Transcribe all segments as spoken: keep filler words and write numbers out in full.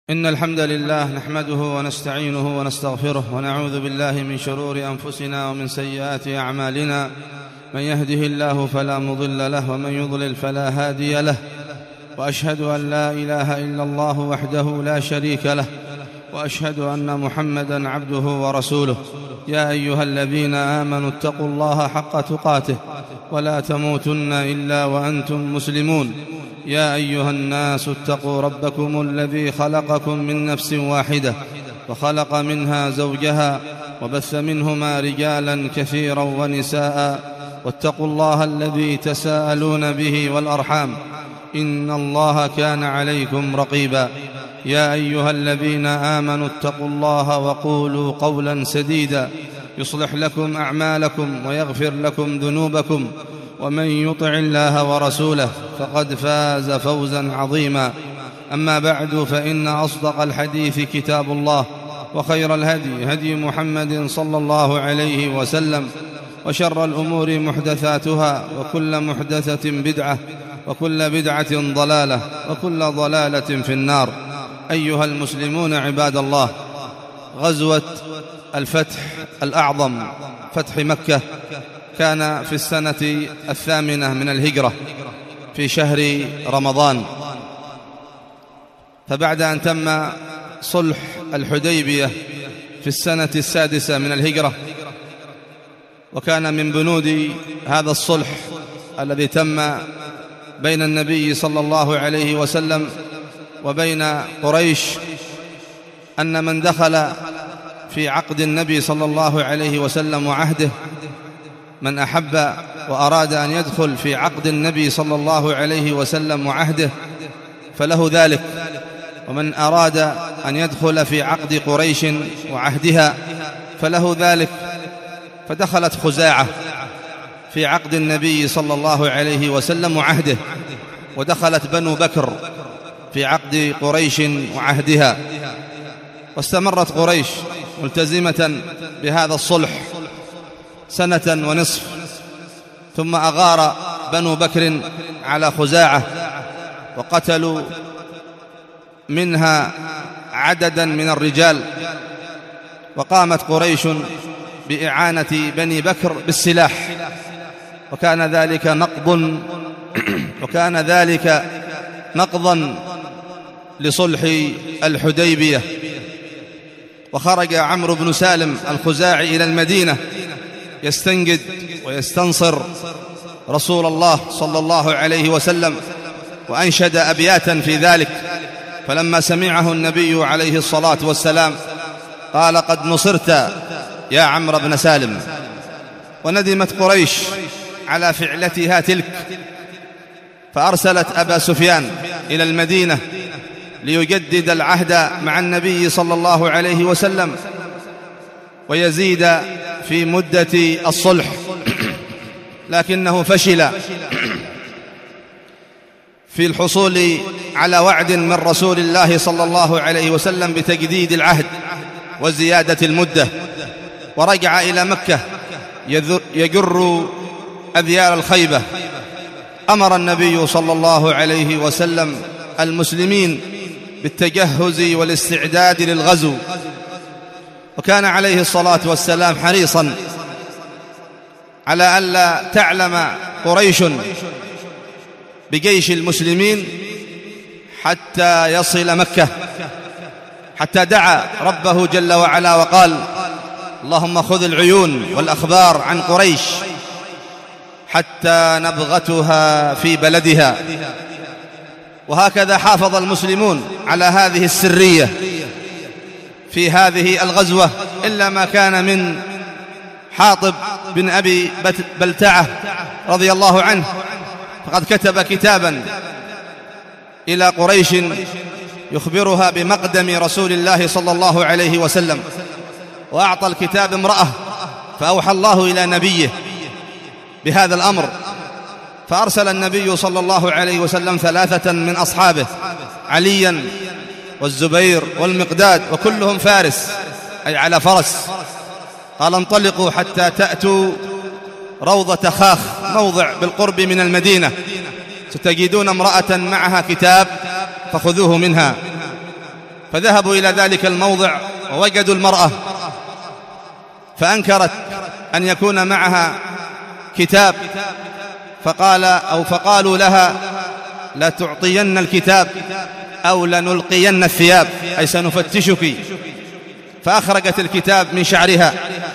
إن الحمد لله نحمده ونستعينه ونستغفره ونعوذ بالله من شرور أنفسنا ومن سيئات أعمالنا. من يهده الله فلا مضل له ومن يضلل فلا هادي له، وأشهد أن لا إله إلا الله وحده لا شريك له، وأشهد أن محمدًا عبده ورسوله. يا أيها الذين آمنوا اتقوا الله حق تقاته ولا تموتن إلا وأنتم مسلمون. يا أيها الناس اتقوا ربكم الذي خلقكم من نفس واحدة وخلق منها زوجها وبث منهما رجالا كثيرا ونساء، واتقوا الله الذي تساءلون به والأرحام، إن الله كان عليكم رقيبا. يا أيها الذين آمنوا اتقوا الله وقولوا قولا سديدا يصلح لكم أعمالكم ويغفر لكم ذنوبكم، ومن يطع الله ورسوله فقد فاز فوزا عظيما. أما بعد، فإن أصدق الحديث كتاب الله، وخير الهدي هدي محمد صلى الله عليه وسلم، وشر الأمور محدثاتها، وكل محدثة بدعة، وكل بدعة ضلالة، وكل ضلالة في النار. أيها المسلمون عباد الله، غزوة الفتح الأعظم فتح مكة كان في السنة الثامنة من الهجرة في شهر رمضان. فبعد أن تم صلح الحديبية في السنة السادسة من الهجرة، وكان من بنود هذا الصلح الذي تم بين النبي صلى الله عليه وسلم وبين قريش أن من دخل في عقد النبي صلى الله عليه وسلم وعهده، من أحب وأراد أن يدخل في عقد النبي صلى الله عليه وسلم وعهده فله ذلك، ومن أراد أن يدخل في عقد قريش وعهدها فله ذلك. فدخلت خزاعة في عقد النبي صلى الله عليه وسلم وعهده، ودخلت بنو بكر في عقد قريش وعهدها، واستمرت قريش ملتزمة بهذا الصلح سنة ونصف، ثم أغار بنو بكر على خزاعة وقتلوا منها عددا من الرجال، وقامت قريش بإعانة بني بكر بالسلاح، وكان ذلك نقض وكان ذلك نقضا لصلح الحديبية. وخرج عمرو بن سالم الخزاعي إلى المدينة يستنجد ويستنصر رسول الله صلى الله عليه وسلم، وأنشد أبياتا في ذلك. فلما سمعه النبي عليه الصلاة والسلام قال: قد نصرت يا عمرو بن سالم. وندمت قريش على فعلتها تلك، فأرسلت أبا سفيان إلى المدينة ليجدد العهد مع النبي صلى الله عليه وسلم ويزيد في مدة الصلح، لكنه فشل في الحصول على وعد من رسول الله صلى الله عليه وسلم بتجديد العهد وزيادة المدة، ورجع إلى مكة يجر أذيال الخيبة. أمر النبي صلى الله عليه وسلم المسلمين بالتجهز والاستعداد للغزو، وكان عليه الصلاة والسلام حريصا على ألا تعلم قريش بجيش المسلمين حتى يصل مكة، حتى دعا ربه جل وعلا وقال: اللهم خذ العيون والأخبار عن قريش حتى نبغتها في بلدها. وهكذا حافظ المسلمون على هذه السرية في هذه الغزوة، إلا ما كان من حاطب بن أبي بلتعة رضي الله عنه، فقد كتب كتابا إلى قريش يخبرها بمقدم رسول الله صلى الله عليه وسلم، وأعطى الكتاب امرأة، فأوحى الله إلى نبيه بهذا الأمر، فأرسل النبي صلى الله عليه وسلم ثلاثة من أصحابه، عليا والزبير والمقداد، وكلهم فارس أي على فرس. قال: انطلقوا حتى تأتوا روضة خاخ، موضع بالقرب من المدينة، ستجدون امرأة معها كتاب فخذوه منها. فذهبوا إلى ذلك الموضع ووجدوا المرأة، فأنكرت أن يكون معها كتاب، فقال أو فقالوا لها: لا تعطين الكتاب أو لنلقين الثياب، أي سنفتشك. فأخرجت الكتاب من شعرها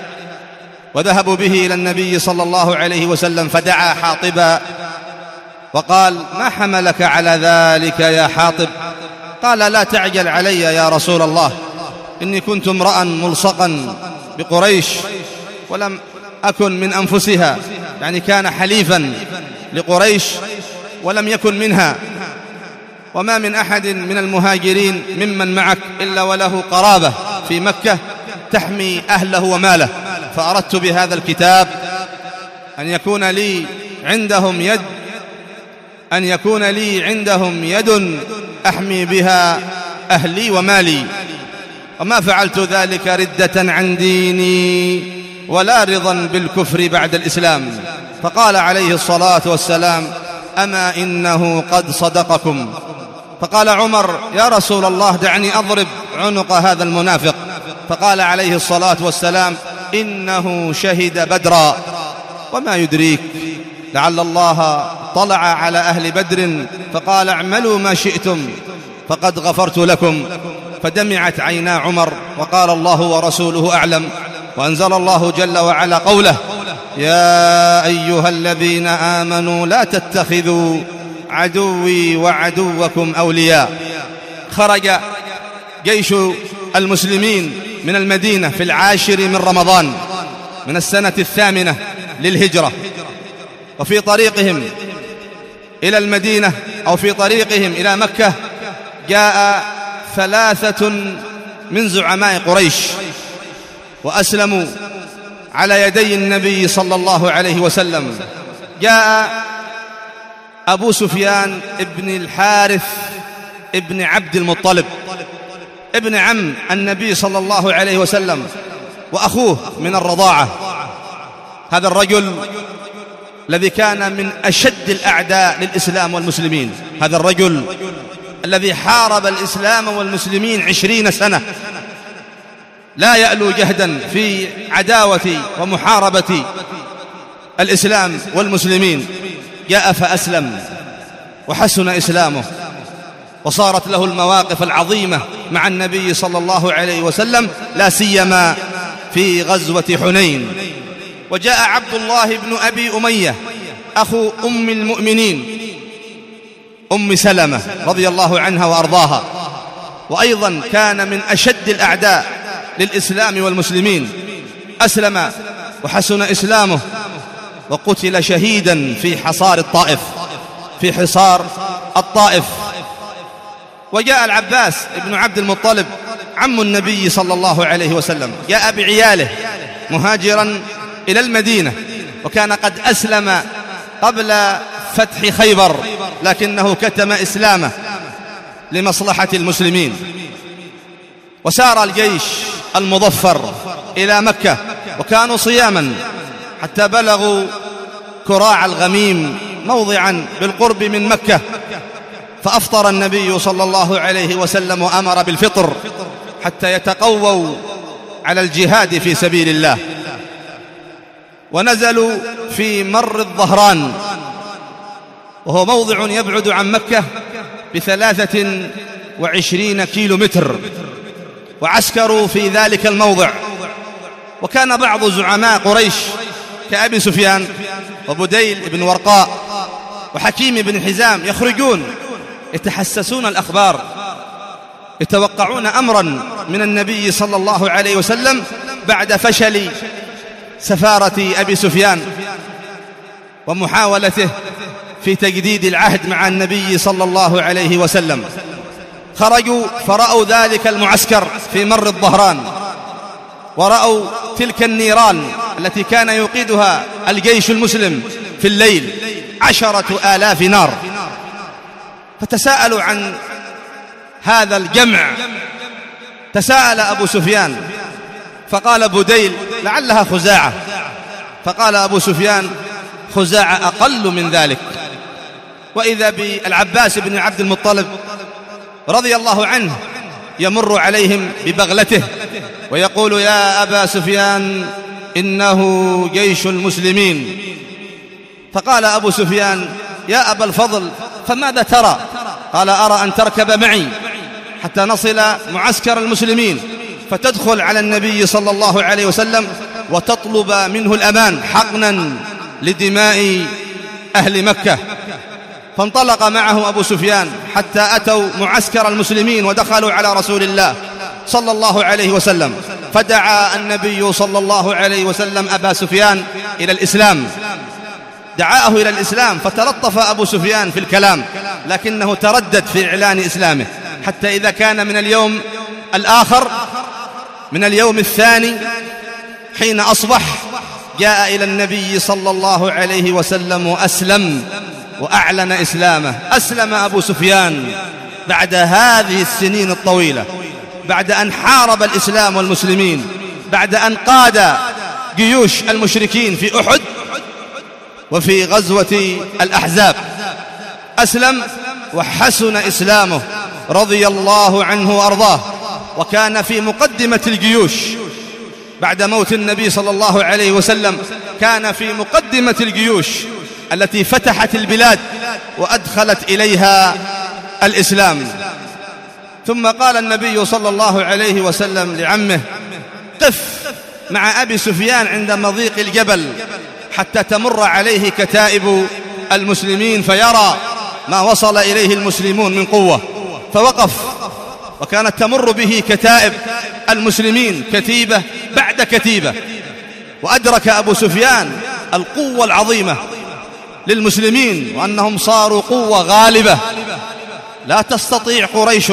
وذهبوا به إلى النبي صلى الله عليه وسلم، فدعا حاطبا وقال: ما حملك على ذلك يا حاطب؟ قال: لا تعجل علي يا رسول الله، إني كنت امرأ ملصقا بقريش ولم أكن من أنفسها، يعني كان حليفا لقريش ولم يكن منها، وما من أحد من المهاجرين ممن معك إلا وله قرابة في مكة تحمي أهله وماله، فأردت بهذا الكتاب أن يكون لي عندهم يد أن يكون لي عندهم يد أحمي بها أهلي ومالي، وما فعلت ذلك ردة عن ديني ولا رضا بالكفر بعد الإسلام. فقال عليه الصلاة والسلام: أما إنه قد صدقكم. فقال عمر: يا رسول الله دعني أضرب عنق هذا المنافق. فقال عليه الصلاة والسلام: إنه شهد بدرا، وما يدريك لعل الله طلع على أهل بدر فقال: اعملوا ما شئتم فقد غفرت لكم. فدمعت عينا عمر وقال: الله ورسوله أعلم. وأنزل الله جل وعلا قوله: يا أيها الذين آمنوا لا تتخذوا عدوي وعدوكم أولياء. خرج جيش المسلمين من المدينة في العاشر من رمضان من السنة الثامنة للهجرة، وفي طريقهم إلى المدينة أو في طريقهم إلى مكة جاء ثلاثة من زعماء قريش وأسلموا على يدي النبي صلى الله عليه وسلم. جاء أبو سفيان ابن الحارث ابن عبد المطلب ابن عم النبي صلى الله عليه وسلم وأخوه من الرضاعة. هذا الرجل الذي كان من أشد الأعداء للإسلام والمسلمين، هذا الرجل الذي حارب الإسلام والمسلمين عشرين سنة لا يألو جهدا في عداوة ومحاربة الإسلام والمسلمين، جاء فأسلم وحسن إسلامه وصارت له المواقف العظيمة مع النبي صلى الله عليه وسلم، لا سيما في غزوة حنين. وجاء عبد الله بن أبي أمية أخو أم المؤمنين أم سلمة رضي الله عنها وأرضاها، وأيضا كان من أشد الأعداء للإسلام والمسلمين، أسلم وحسن إسلامه وقتل شهيدا في حصار الطائف في حصار الطائف. وجاء العباس بن عبد المطلب عم النبي صلى الله عليه وسلم، جاء بعياله مهاجرا إلى المدينة، وكان قد أسلم قبل فتح خيبر لكنه كتم إسلامه لمصلحة المسلمين. وسار الجيش المظفر إلى مكة وكانوا صياما حتى بلغوا كراع الغميم موضعا بالقرب من مكة، فأفطر النبي صلى الله عليه وسلم وأمر بالفطر حتى يتقووا على الجهاد في سبيل الله. ونزلوا في مر الظهران وهو موضع يبعد عن مكة بثلاثة وعشرين كيلو متر، وعسكروا في ذلك الموضع. وكان بعض زعماء قريش كأبي سفيان وبديل بن ورقاء وحكيم بن حزام يخرجون يتحسسون الأخبار، يتوقعون أمرا من النبي صلى الله عليه وسلم بعد فشل سفارة أبي سفيان ومحاولته في تجديد العهد مع النبي صلى الله عليه وسلم. خرجوا فرأوا ذلك المعسكر في مر الظهران، ورأوا تلك النيران التي كان يوقدها الجيش المسلم في الليل، عشرة آلاف نار. فتساءلوا عن هذا الجمع، تساءل أبو سفيان فقال بديل: لعلها خزاعة. فقال أبو سفيان: خزاعة أقل من ذلك. وإذا بالعباس بن عبد المطلب رضي الله عنه يمر عليهم ببغلته ويقول: يا أبا سفيان إنه جيش المسلمين. فقال أبو سفيان: يا أبا الفضل فماذا ترى؟ قال: أرى أن تركب معي حتى نصل معسكر المسلمين فتدخل على النبي صلى الله عليه وسلم وتطلب منه الأمان حقنا لدماء أهل مكة. فانطلق معه أبو سفيان حتى أتوا معسكر المسلمين ودخلوا على رسول الله صلى الله عليه وسلم، فدعا النبي صلى الله عليه وسلم أبا سفيان إلى الإسلام، دعاه إلى الإسلام، فتلطف أبو سفيان في الكلام لكنه تردد في إعلان إسلامه، حتى إذا كان من اليوم الآخر من اليوم الثاني حين أصبح جاء إلى النبي صلى الله عليه وسلم وأسلم وأعلن إسلامه. أسلم أبو سفيان بعد هذه السنين الطويلة، بعد أن حارب الإسلام والمسلمين، بعد أن قاد جيوش المشركين في أحد وفي غزوة الأحزاب. أسلم وحسن إسلامه رضي الله عنه وأرضاه، وكان في مقدمة الجيوش بعد موت النبي صلى الله عليه وسلم، كان في مقدمة الجيوش التي فتحت البلاد وأدخلت إليها الإسلام. ثم قال النبي صلى الله عليه وسلم لعمه: قف مع أبي سفيان عند مضيق الجبل حتى تمر عليه كتائب المسلمين فيرى ما وصل إليه المسلمون من قوة. فوقف، وكانت تمر به كتائب المسلمين كتيبة بعد كتيبة، وأدرك أبو سفيان القوة العظيمة للمسلمين وأنهم صاروا قوة غالبة لا تستطيع قريش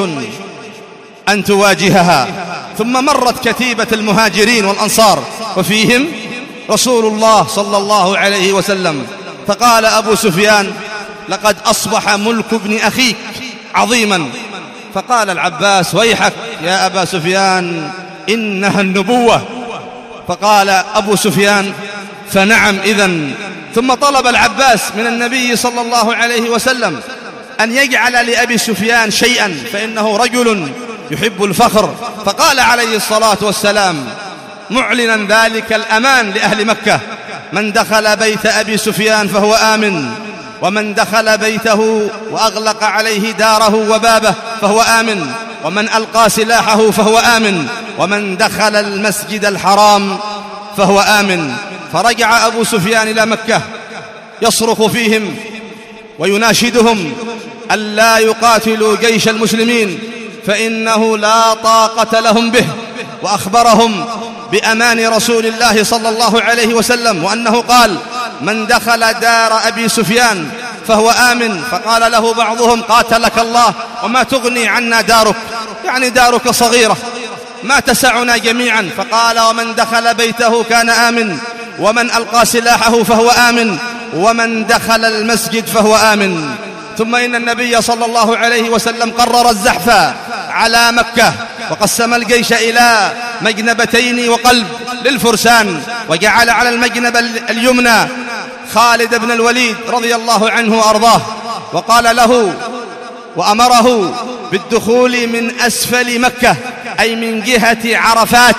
أن تواجهها. ثم مرت كتيبة المهاجرين والأنصار وفيهم رسول الله صلى الله عليه وسلم، فقال أبو سفيان: لقد أصبح ملك ابن أخيك عظيما. فقال العباس: ويحك يا أبا سفيان إنها النبوة. فقال أبو سفيان: فنعم إذن. ثم طلب العباس من النبي صلى الله عليه وسلم أن يجعل لأبي سفيان شيئا فإنه رجل يحب الفخر. فقال عليه الصلاة والسلام معلنا ذلك الأمان لأهل مكة: من دخل بيت أبي سفيان فهو آمن، ومن دخل بيته وأغلق عليه داره وبابه فهو آمن، ومن ألقى سلاحه فهو آمن، ومن دخل المسجد الحرام فهو آمن. فرجع أبو سفيان إلى مكة يصرخ فيهم ويناشدهم ألا يقاتلوا جيش المسلمين فإنه لا طاقة لهم به، وأخبرهم بأمان رسول الله صلى الله عليه وسلم وأنه قال: من دخل دار أبي سفيان فهو آمن. فقال له بعضهم: قاتلك الله، وما تغني عنا دارك؟ يعني دارك صغيرة ما تسعنا جميعا. فقال: ومن دخل بيته كان آمن، ومن ألقى سلاحه فهو آمن، ومن دخل المسجد فهو آمن. ثم إن النبي صلى الله عليه وسلم قرر الزحف على مكة وقسم الجيش إلى مجنبتين وقلب للفرسان، وجعل على المجنب اليمنى خالد بن الوليد رضي الله عنه وأرضاه، وقال له وأمره بالدخول من أسفل مكة أي من جهة عرفات،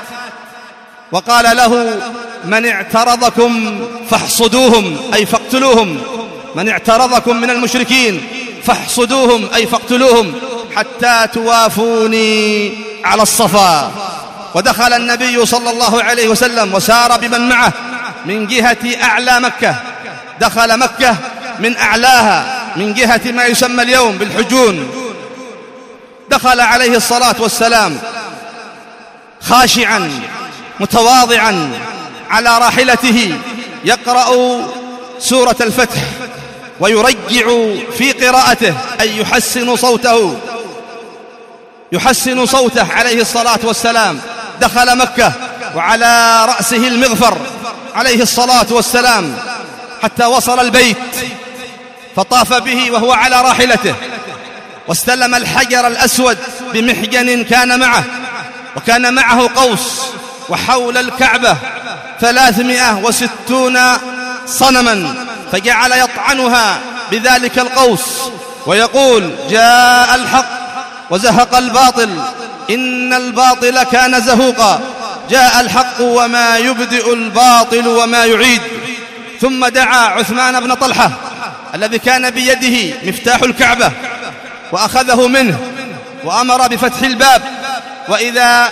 وقال له: من اعترضكم فاحصدوهم أي فاقتلوهم، من اعترضكم من المشركين فاحصدوهم أي فاقتلوهم حتى توافوني على الصفا. ودخل النبي صلى الله عليه وسلم وسار بمن معه من جهة أعلى مكة، دخل مكة من أعلاها من جهة ما يسمى اليوم بالحجون. دخل عليه الصلاة والسلام خاشعا متواضعا على راحلته يقرأ سورة الفتح ويرجع في قراءته أي يحسن صوته يحسن صوته عليه الصلاة والسلام. دخل مكة وعلى رأسه المغفر عليه الصلاة والسلام حتى وصل البيت، فطاف به وهو على راحلته، واستلم الحجر الأسود بمحجن كان معه، وكان معه قوس، وحول الكعبة ثلاثمائة وستون صنما، فجعل يطعنها بذلك القوس ويقول: جاء الحق وزهق الباطل إن الباطل كان زهوقا جاء الحق وما يبدئ الباطل وما يعيد. ثم دعا عثمان بن طلحة الذي كان بيده مفتاح الكعبة وأخذه منه وأمر بفتح الباب، وإذا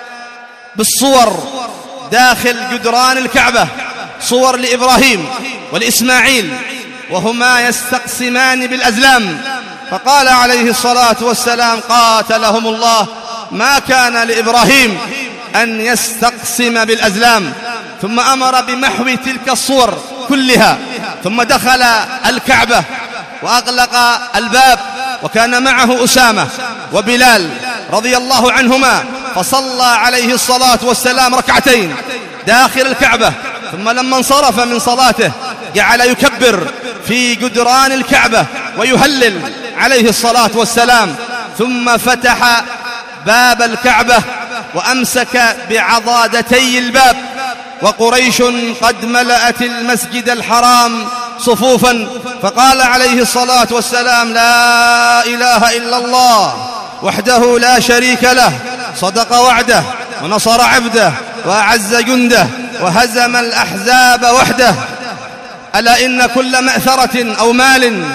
بالصور داخل جدران الكعبة صور لإبراهيم ولإسماعيل وهما يستقسمان بالأزلام، فقال عليه الصلاة والسلام قاتلهم الله ما كان لإبراهيم أن يستقسم بالأزلام، ثم أمر بمحو تلك الصور كلها، ثم دخل الكعبة وأغلق الباب، وكان معه أسامة وبلال رضي الله عنهما، فصلى عليه الصلاة والسلام ركعتين داخل الكعبة، ثم لما انصرف من صلاته جعل يكبر في جدران الكعبة ويهلل عليه الصلاة والسلام، ثم فتح باب الكعبة وأمسك بعضادتي الباب، وقريش قد ملأت المسجد الحرام صفوفا، فقال عليه الصلاة والسلام لا إله إلا الله وحده لا شريك له صدق وعده ونصر عبده وأعز جنده وهزم الأحزاب وحده. ألا إن كل مأثرة أو مال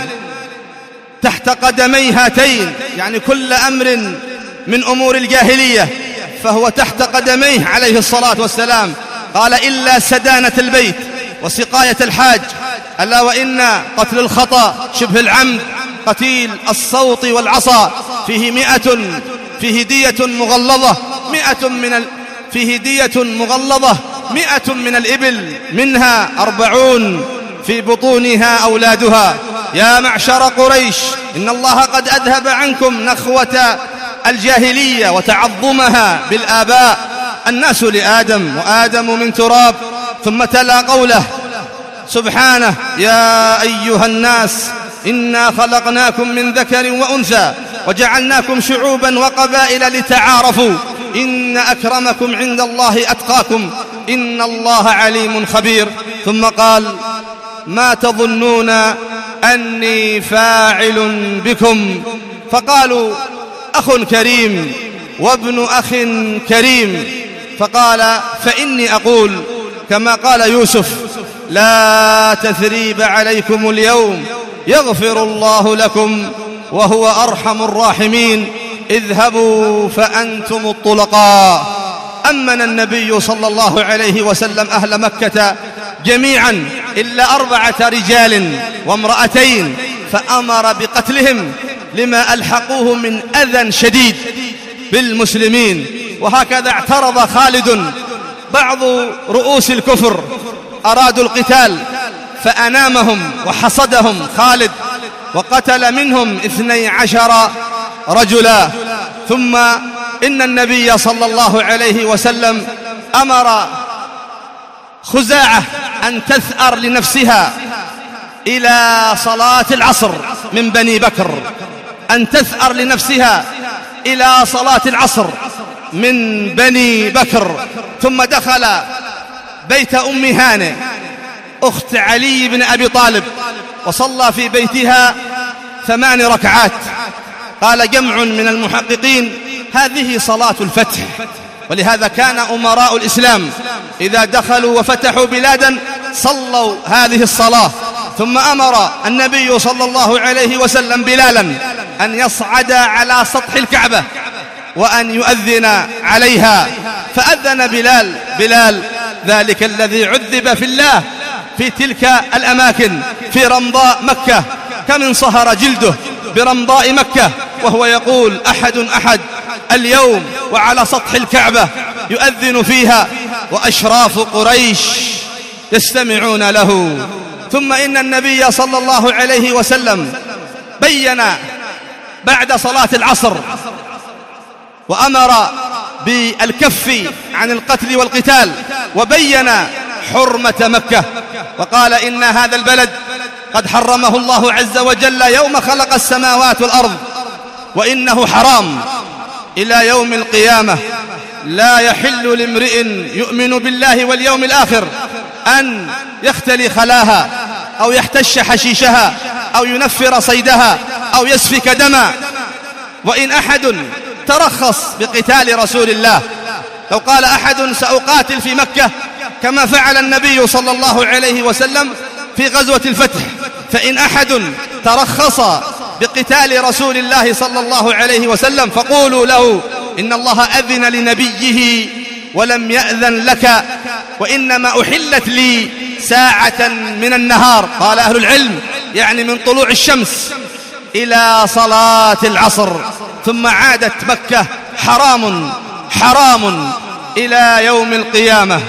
تحت قدمي هاتين، يعني كل أمر من أمور الجاهلية فهو تحت قدميه عليه الصلاة والسلام. قال إلا سدانة البيت وسقاية الحاج، ألا وإن قتل الخطأ شبه العمد قتيل الصوت والعصا فيه مئة فيه دية مغلظة مئة من ال... فيه دية مغلظة مئة من الإبل منها أربعون في بطونها أولادها. يا معشر قريش إن الله قد أذهب عنكم نخوة الجاهلية وتعظمها بالآباء، الناس لآدم وآدم من تراب. ثم تلا قوله سبحانه يا أيها الناس إنا خلقناكم من ذكر وأنثى وجعلناكم شعوبا وقبائل لتعارفوا إن أكرمكم عند الله أتقاكم إن الله عليم خبير. ثم قال ما تظنون أني فاعل بكم؟ فقالوا أخ كريم وابن أخ كريم، فقال فإني أقول كما قال يوسف لا تثريب عليكم اليوم يغفر الله لكم وهو أرحم الراحمين اذهبوا فأنتم الطلقاء. أمن النبي صلى الله عليه وسلم أهل مكة جميعا إلا أربعة رجال وامرأتين، فأمر بقتلهم لما ألحقوه من أذى شديد بالمسلمين. وهكذا اعترض خالد بعض رؤوس الكفر أرادوا القتال فأنامهم وحصدهم خالد وقتل منهم اثني عشر رجلا. ثم إن النبي صلى الله عليه وسلم أمر خزاعة أن تثأر لنفسها إلى صلاة العصر من بني بكر، أن تثأر لنفسها إلى صلاة العصر من بني بكر. ثم دخل بيت أم هانئ أخت علي بن أبي طالب وصلى في بيتها ثمان ركعات. قال جمع من المحققين هذه صلاة الفتح، ولهذا كان أمراء الإسلام إذا دخلوا وفتحوا بلادا صلوا هذه الصلاة. ثم أمر النبي صلى الله عليه وسلم بلالا أن يصعد على سطح الكعبة وأن يؤذن عليها، فأذن بلال بلال ذلك الذي عذب في الله في تلك الأماكن في رمضاء مكة، كمن صهر جلده برمضاء مكة وهو يقول أحد أحد اليوم وعلى سطح الكعبة يؤذن فيها وأشراف قريش يستمعون له. ثم إن النبي صلى الله عليه وسلم بين بعد صلاة العصر وأمر بالكف عن القتل والقتال، وبين حرمة مكة وقال إن هذا البلد قد حرمه الله عز وجل يوم خلق السماوات والأرض وإنه حرام إلى يوم القيامة. لا يحل لامرئ يؤمن بالله واليوم الآخر أن يختلي خلاها أو يحتش حشيشها أو ينفر صيدها أو يسفك دما. وإن أحد ترخص بقتال رسول الله، لو قال أحد سأقاتل في مكة كما فعل النبي صلى الله عليه وسلم في غزوة الفتح، فإن أحد ترخص بقتال رسول الله صلى الله عليه وسلم فقولوا له إن الله أذن لنبيه ولم يأذن لك، وإنما أحلت لي ساعة من النهار. قال أهل العلم يعني من طلوع الشمس إلى صلاة العصر، ثم عادت مكة حرام حرام إلى يوم القيامة.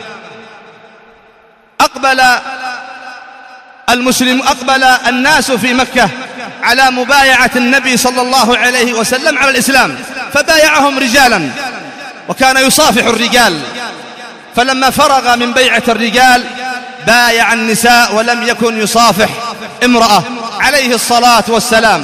أقبل المسلم أقبل الناس في مكة على مبايعة النبي صلى الله عليه وسلم على الإسلام، فبايعهم رجالا وكان يصافح الرجال، فلما فرغ من بيعة الرجال بايع النساء ولم يكن يصافح امرأة عليه الصلاة والسلام.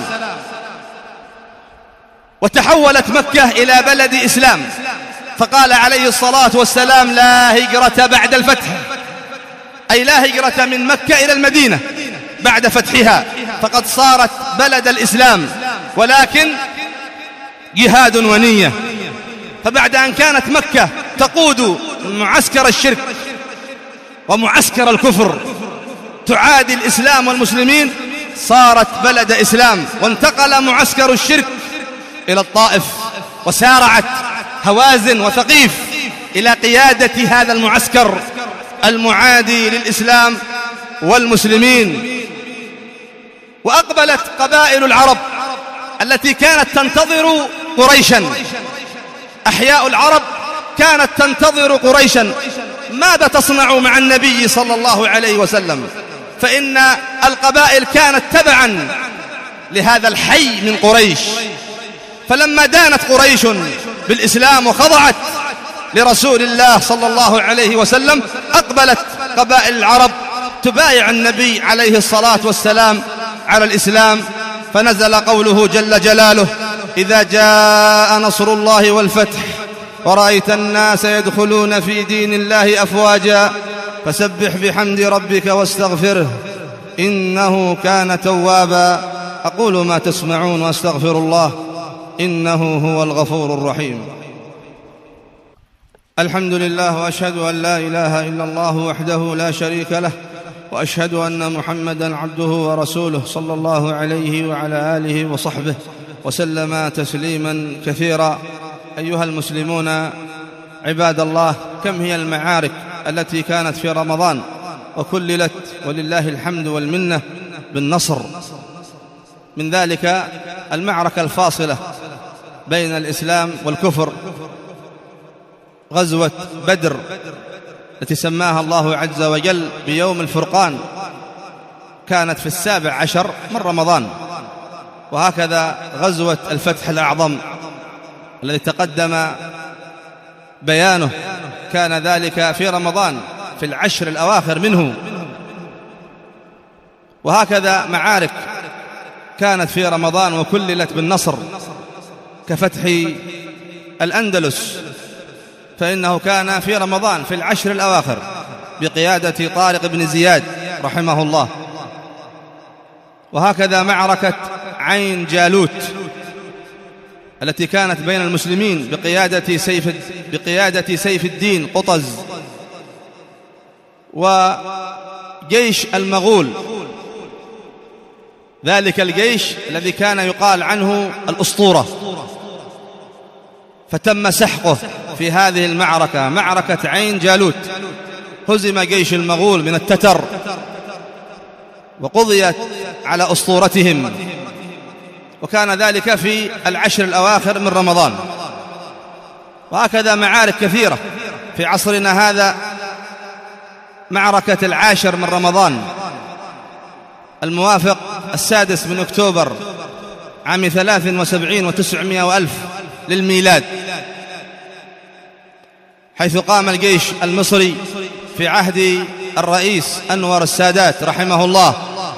وتحولت مكة إلى بلد إسلام، فقال عليه الصلاة والسلام لا هجرة بعد الفتح، أي لا هجرة من مكة إلى المدينة بعد فتحها، فقد صارت بلد الإسلام، ولكن جهاد ونية. فبعد أن كانت مكة تقود معسكر الشرك ومعسكر الكفر تعادي الإسلام والمسلمين، صارت بلد إسلام، وانتقل معسكر الشرك إلى الطائف، وسارعت هوازن وثقيف إلى قيادة هذا المعسكر المعادي للإسلام والمسلمين. وأقبلت قبائل العرب التي كانت تنتظر قريشا، أحياء العرب كانت تنتظر قريشا، ماذا تصنع مع النبي صلى الله عليه وسلم؟ فإن القبائل كانت تبعا لهذا الحي من قريش. فلما دانت قريش بالإسلام وخضعت لرسول الله صلى الله عليه وسلم، أقبلت قبائل العرب تبايع النبي عليه الصلاة والسلام على الإسلام، فنزل قوله جل جلاله إذا جاء نصر الله والفتح ورأيت الناس يدخلون في دين الله أفواجا فسبح بحمد ربك واستغفره إنه كان توابا. أقول ما تسمعون واستغفر الله إنه هو الغفور الرحيم. الحمد لله، وأشهد أن لا إله إلا الله وحده لا شريك له، وأشهد أن محمدًا عبده ورسوله صلى الله عليه وعلى آله وصحبه وسلم تسليمًا كثيرا. أيها المسلمون عباد الله، كم هي المعارك التي كانت في رمضان وكللت ولله الحمد والمنة بالنصر. من ذلك المعركة الفاصلة بين الإسلام والكفر، غزوة بدر التي سماها الله عز وجل بيوم الفرقان، كانت في السابع عشر من رمضان. وهكذا غزوة الفتح الأعظم الذي تقدم بيانه كان ذلك في رمضان في العشر الأواخر منه. وهكذا معارك كانت في رمضان وكللت بالنصر كفتح الأندلس، فإنه كان في رمضان في العشر الأواخر بقيادة طارق بن زياد رحمه الله. وهكذا معركة عين جالوت التي كانت بين المسلمين بقيادة سيف بقيادة سيف الدين قطز وجيش المغول، ذلك الجيش الذي كان يقال عنه الأسطورة، فتم سحقه في هذه المعركة، معركة عين جالوت. هزم جيش المغول من التتر وقضيت على أسطورتهم، وكان ذلك في العشر الأواخر من رمضان. وهكذا معارك كثيرة في عصرنا هذا، معركة العاشر من رمضان الموافق السادس من أكتوبر عام ثلاث وسبعين وتسعمائة وألف للميلاد، حيث قام الجيش المصري في عهد الرئيس أنور السادات رحمه الله،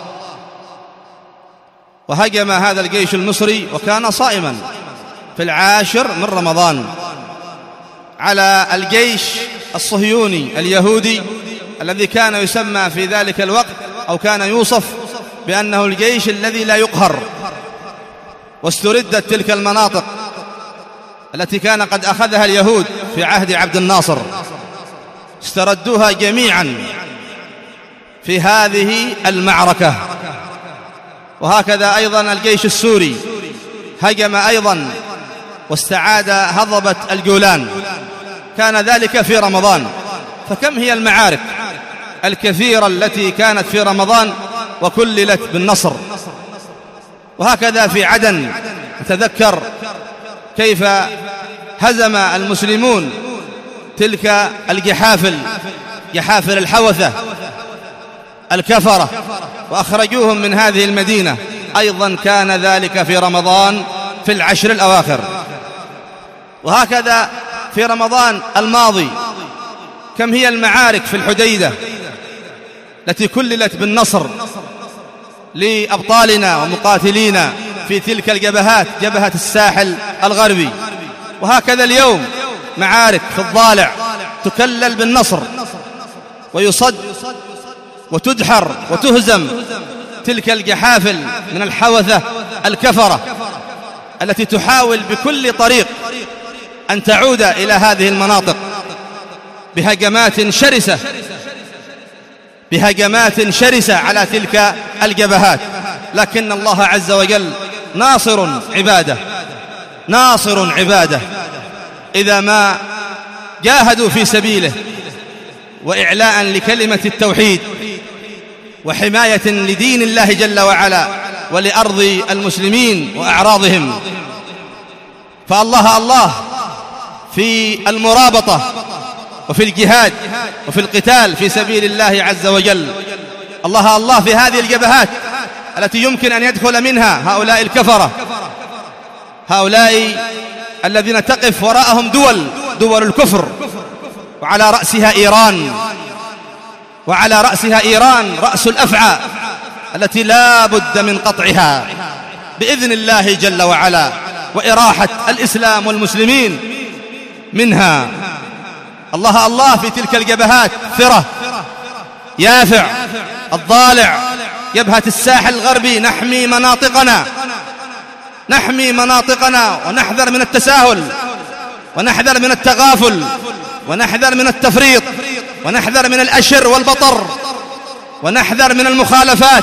وهجم هذا الجيش المصري وكان صائما في العاشر من رمضان على الجيش الصهيوني اليهودي الذي كان يسمى في ذلك الوقت أو كان يوصف بأنه الجيش الذي لا يقهر. واستردت تلك المناطق التي كان قد أخذها اليهود في عهد عبد الناصر، استردوها جميعا في هذه المعركة. وهكذا أيضا الجيش السوري هجم أيضا واستعاد هضبة الجولان، كان ذلك في رمضان. فكم هي المعارك الكثيرة التي كانت في رمضان وكللت بالنصر. وهكذا في عدن نتذكر كيف هزم المسلمون تلك الجحافل، جحافل الحوثة الكفرة، وأخرجوهم من هذه المدينة. أيضا كان ذلك في رمضان في العشر الأواخر. وهكذا في رمضان الماضي كم هي المعارك في الحديدة التي كللت بالنصر لأبطالنا ومقاتلينا في تلك الجبهات، جبهة الساحل الغربي. وهكذا اليوم معارك في الضالع تكلل بالنصر، ويصد وتدحر وتهزم تلك الجحافل من الحوثة الكفرة التي تحاول بكل طريق أن تعود إلى هذه المناطق بهجمات شرسة بهجمات شرسة على تلك الجبهات. لكن الله عز وجل ناصر عباده، ناصر عباده إذا ما جاهدوا في سبيله، وإعلاء لكلمة التوحيد وحماية لدين الله جل وعلا ولأرض المسلمين وأعراضهم. فالله الله في المرابطة وفي الجهاد وفي القتال في سبيل الله عز وجل. الله الله في هذه الجبهات التي يمكن أن يدخل منها هؤلاء الكفرة، هؤلاء الذين تقف وراءهم دول دول الكفر، وعلى رأسها إيران، وعلى رأسها إيران رأس الأفعى التي لا بد من قطعها بإذن الله جل وعلا، وإراحة الإسلام والمسلمين منها. الله الله في تلك الجبهات، ثرة، يافع، الضالع، جبهة الساحل الغربي. نحمي مناطقنا، نحمي مناطقنا ونحذر من التساهل، ونحذر من التغافل، ونحذر من التفريط، ونحذر من الأشر والبطر، ونحذر من المخالفات،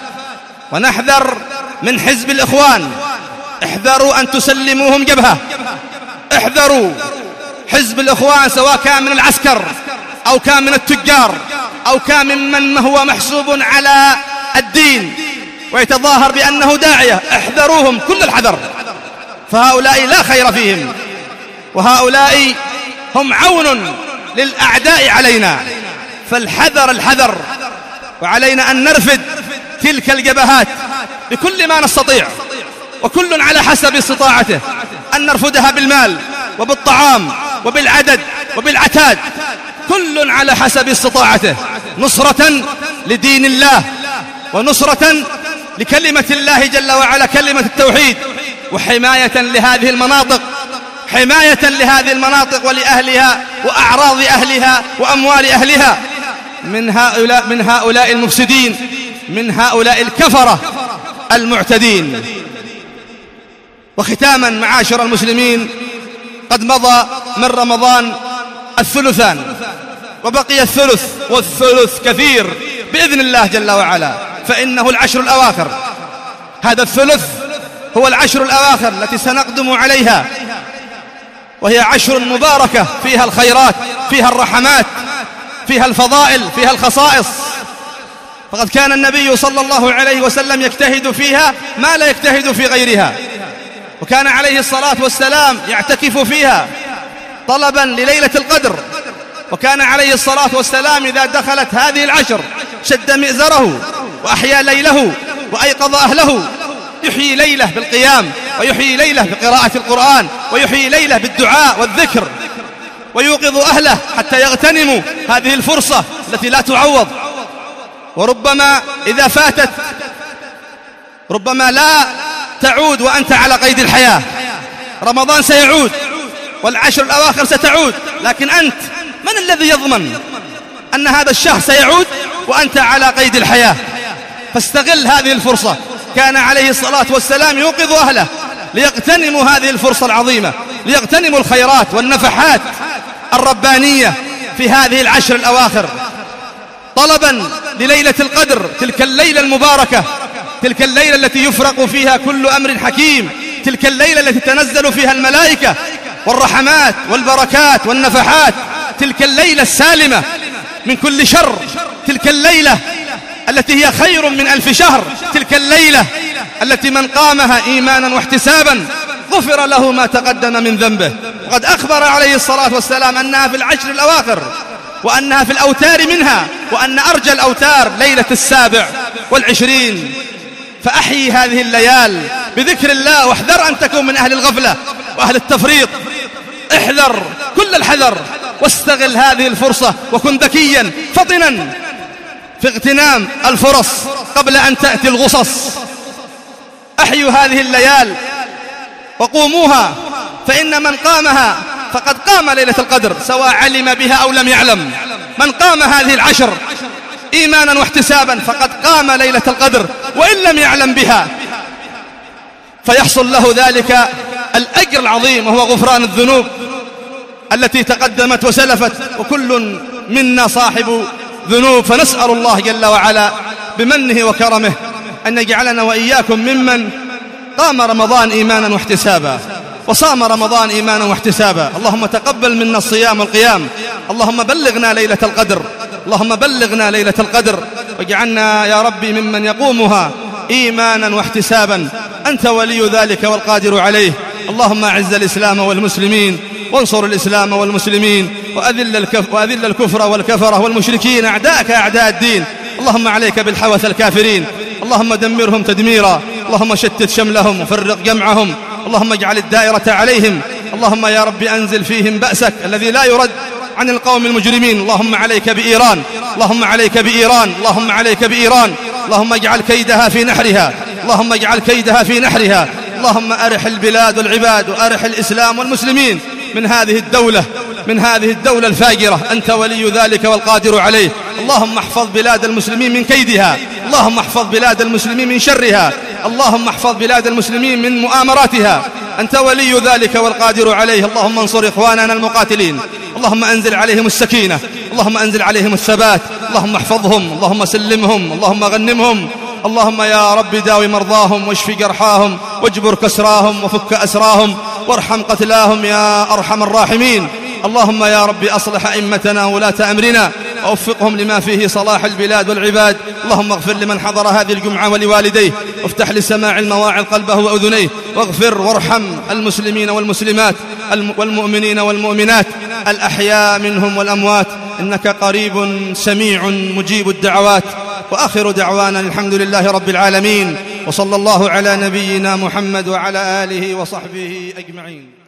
ونحذر من حزب الإخوان. احذروا أن تسلموهم جبهة، احذروا حزب الإخوان، سواء كان من العسكر أو كان من التجار أو كان ممن هو محسوب على الدين ويتظاهر بأنه داعية. احذروهم كل الحذر، فهؤلاء لا خير فيهم، وهؤلاء هم عون للأعداء علينا. فالحذر الحذر، وعلينا أن نرفد تلك الجبهات بكل ما نستطيع، وكل على حسب استطاعته، أن نرفدها بالمال وبالطعام وبالعدد وبالعتاد، كل على حسب استطاعته، نصرة لدين الله، ونصرة لكلمة الله جل وعلا، كلمة التوحيد، وحماية لهذه المناطق، حماية لهذه المناطق ولأهلها وأعراض أهلها وأموال أهلها من هؤلاء من هؤلاء المفسدين، من هؤلاء الكفرة المعتدين. وختاما معاشر المسلمين، قد مضى من رمضان الثلثان، وبقي الثلث، والثلث كثير بإذن الله جل وعلا، فإنه العشر الأواخر. هذا الثلث هو العشر الأواخر التي سنقدم عليها، وهي عشر مباركة فيها الخيرات، فيها الرحمات، فيها الفضائل، فيها الخصائص. فقد كان النبي صلى الله عليه وسلم يجتهد فيها ما لا يجتهد في غيرها، وكان عليه الصلاة والسلام يعتكف فيها طلبا لليلة القدر، وكان عليه الصلاة والسلام إذا دخلت هذه العشر شد مئزره وأحيا ليله وأيقظ أهله، يحيي ليله بالقيام، ويحيي ليله بقراءة القرآن، ويحيي ليله بالدعاء والذكر، ويوقظ أهله حتى يغتنموا هذه الفرصة التي لا تعوض. وربما إذا فاتت ربما لا تعود وأنت على قيد الحياة. رمضان سيعود والعشر الأواخر ستعود، لكن أنت من الذي يضمن أن هذا الشهر سيعود وأنت على قيد الحياة؟ فاستغل هذه الفرصة. كان عليه الصلاة والسلام يوقظ أهله ليغتنموا هذه الفرصة العظيمة، ليغتنموا الخيرات والنفحات الربانية في هذه العشر الأواخر، طلبا لليلة القدر، تلك الليلة المباركة، تلك الليلة التي يفرق فيها كل أمر حكيم، تلك الليلة التي تنزل فيها الملائكة والرحمات والبركات والنفحات، تلك الليلة السالمة من كل شر، تلك الليلة التي هي خير من ألف شهر، تلك الليلة التي من قامها إيمانا واحتسابا غفر له ما تقدم من ذنبه. وقد أخبر عليه الصلاة والسلام أنها في العشر الأواخر، وأنها في الأوتار منها، وأن أرجى الأوتار ليلة السابع والعشرين. فأحيي هذه الليال بذكر الله، واحذر أن تكون من أهل الغفلة وأهل التفريط، احذر كل الحذر، واستغل هذه الفرصة، وكن ذكيا فطنا في اغتنام الفرص قبل أن تأتي الغصص. أحيوا هذه الليال وقوموها، فإن من قامها فقد قام ليلة القدر، سواء علم بها أو لم يعلم. من قام هذه العشر إيمانا واحتسابا فقد قام ليلة القدر، وإن لم يعلم بها فيحصل له ذلك الأجر العظيم، وهو غفران الذنوب التي تقدمت وسلفت، وكل منا صاحب ذنوب. فنسأل الله جل وعلا بمنه وكرمه أن يجعلنا وإياكم ممن قام رمضان إيمانا واحتسابا، وصام رمضان إيمانا واحتسابا. اللهم تقبل منا الصيام والقيام، اللهم بلغنا ليلة القدر، اللهم بلغنا ليلة القدر، واجعلنا يا ربي ممن يقومها إيمانا واحتسابا، أنت ولي ذلك والقادر عليه. اللهم أعز الإسلام والمسلمين، وانصر الإسلام والمسلمين، وأذل, الكف وأذل الكفر والكفرة والمشركين أعداءك أعداء الدين. اللهم عليك بالحوث الكافرين، اللهم دمرهم تدميرا، اللهم شتت شملهم وفرق جمعهم، اللهم اجعل الدائرة عليهم. اللهم يا رب أنزل فيهم بأسك الذي لا يرد عن القوم المجرمين. اللهم عليك بإيران، اللهم عليك بإيران، اللهم عليك بإيران، اللهم اجعل كيدها في نحرها، اللهم اجعل كيدها في نحرها. اللهم أرح البلاد والعباد، وأرح الإسلام والمسلمين من هذه الدولة، من هذه الدولة الفاجرة، أنت ولي ذلك والقادر عليه. اللهم احفظ بلاد المسلمين من كيدها، اللهم احفظ بلاد المسلمين من شرها، اللهم احفظ بلاد المسلمين من مؤامراتها، أنت ولي ذلك والقادر عليه. اللهم انصر إخواننا المقاتلين، اللهم أنزل عليهم السكينة، اللهم أنزل عليهم الثبات، اللهم احفظهم، اللهم سلمهم، اللهم غنمهم. اللهم يا رب داوي مرضاهم، واشف جرحاهم، واجبر كسراهم، وفك أسراهم، وارحم قتلاهم يا أرحم الراحمين. اللهم يا رب أصلح أئمتنا وولاة أمرنا، ووفقهم لما فيه صلاح البلاد والعباد. اللهم اغفر لمن حضر هذه الجمعة ولوالديه، وافتح لسماع المواعظ قلبه وأذنيه، واغفر وارحم المسلمين والمسلمات والمؤمنين والمؤمنات الأحياء منهم والأموات، إنك قريب سميع مجيب الدعوات. وآخر دعوانا الحمد لله رب العالمين، وصلى الله على نبينا محمد وعلى آله وصحبه أجمعين.